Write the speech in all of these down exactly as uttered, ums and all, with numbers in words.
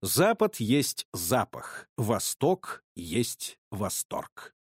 Запад есть запах, Восток есть восторг.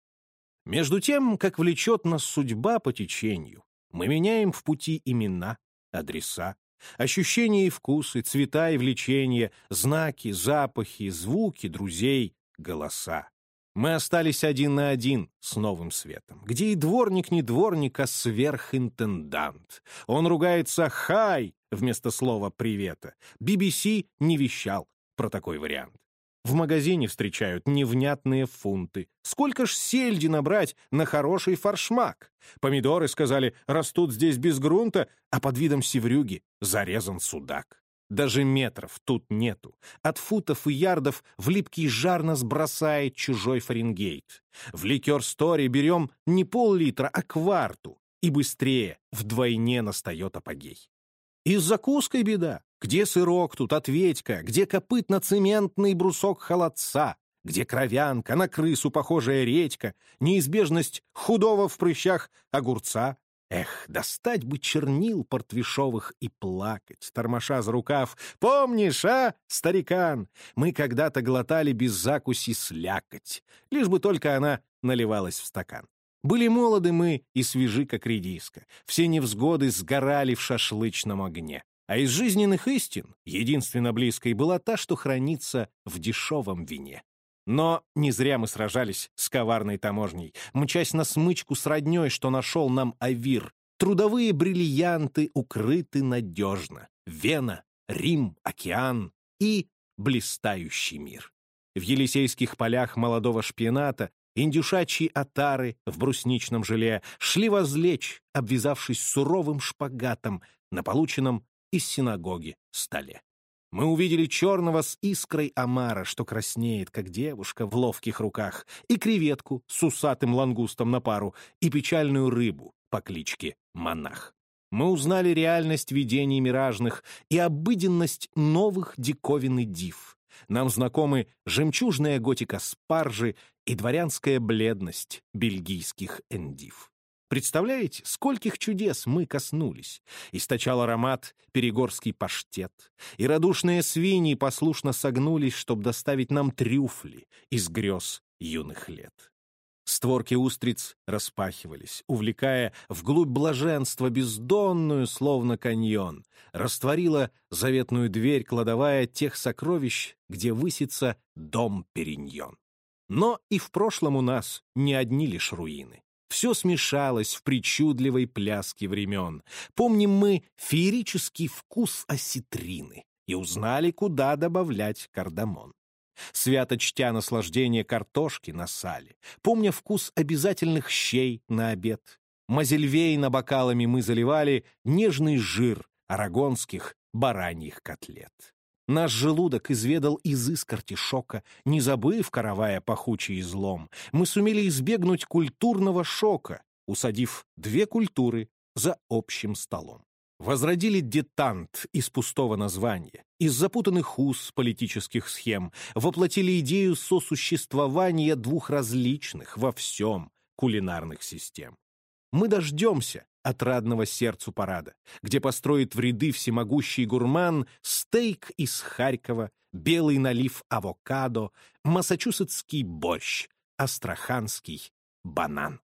Между тем, как влечет нас судьба по течению, мы меняем в пути имена, адреса, ощущения и вкусы, цвета и влечения, знаки, запахи, звуки друзей, голоса. Мы остались один на один с новым светом, где и дворник не дворник, а сверхинтендант. Он ругается «хай» вместо слова «привета». би би си не вещал про такой вариант. В магазине встречают невнятные фунты. Сколько ж сельди набрать на хороший форшмак? Помидоры, сказали, растут здесь без грунта, а под видом севрюги зарезан судак. Даже метров тут нету. От футов и ярдов в липкий жар нас бросает чужой Фаренгейт. В ликер-сторе берем не пол-литра, а кварту. И быстрее вдвойне настает апогей. И с закуской беда. Где сырок тут, ответька? Где копытно-цементный брусок холодца? Где кровянка, на крысу похожая редька? Неизбежность худого в прыщах огурца? Эх, достать бы чернил портвишовых и плакать, тормоша за рукав. Помнишь, а, старикан? Мы когда-то глотали без закуси слякоть, лишь бы только она наливалась в стакан. Были молоды мы и свежи, как редиска. Все невзгоды сгорали в шашлычном огне. А из жизненных истин единственно близкой была та, что хранится в дешевом вине. Но не зря мы сражались с коварной таможней, мчась на смычку с родней, что нашел нам Авир. Трудовые бриллианты укрыты надежно. Вена, Рим, океан и блистающий мир. В Елисейских полях молодого шпината индюшачьи отары в брусничном желе шли возлечь, обвязавшись суровым шпагатом на полученном из синагоги столе. Мы увидели черного с искрой омара, что краснеет, как девушка в ловких руках, и креветку с усатым лангустом на пару, и печальную рыбу по кличке Монах. Мы узнали реальность видений миражных и обыденность новых диковин и див. Нам знакомы жемчужная готика спаржи и дворянская бледность бельгийских эндив. Представляете, скольких чудес мы коснулись? Источал аромат перегорский паштет, и радушные свиньи послушно согнулись, чтобы доставить нам трюфли из грез юных лет. Створки устриц распахивались, увлекая вглубь блаженства бездонную, словно каньон. Растворила заветную дверь кладовая тех сокровищ, где высится дом Периньон. Но и в прошлом у нас не одни лишь руины. Все смешалось в причудливой пляске времен. Помним мы феерический вкус осетрины и узнали, куда добавлять кардамон. Свято чтя наслаждение картошки на сале, помня вкус обязательных щей на обед, мазельвейна бокалами мы заливали нежный жир арагонских бараньих котлет. Наш желудок изведал изыск артишока, не забыв, каравая пахучий излом. Мы сумели избегнуть культурного шока, усадив две культуры за общим столом. Возродили детант из пустого названия, из запутанных уз политических схем, воплотили идею сосуществования двух различных во всем кулинарных систем. Мы дождемся отрадного сердцу парада, где построит в ряды всемогущий гурман стейк из Харькова, белый налив авокадо, массачусетский борщ, астраханский банан.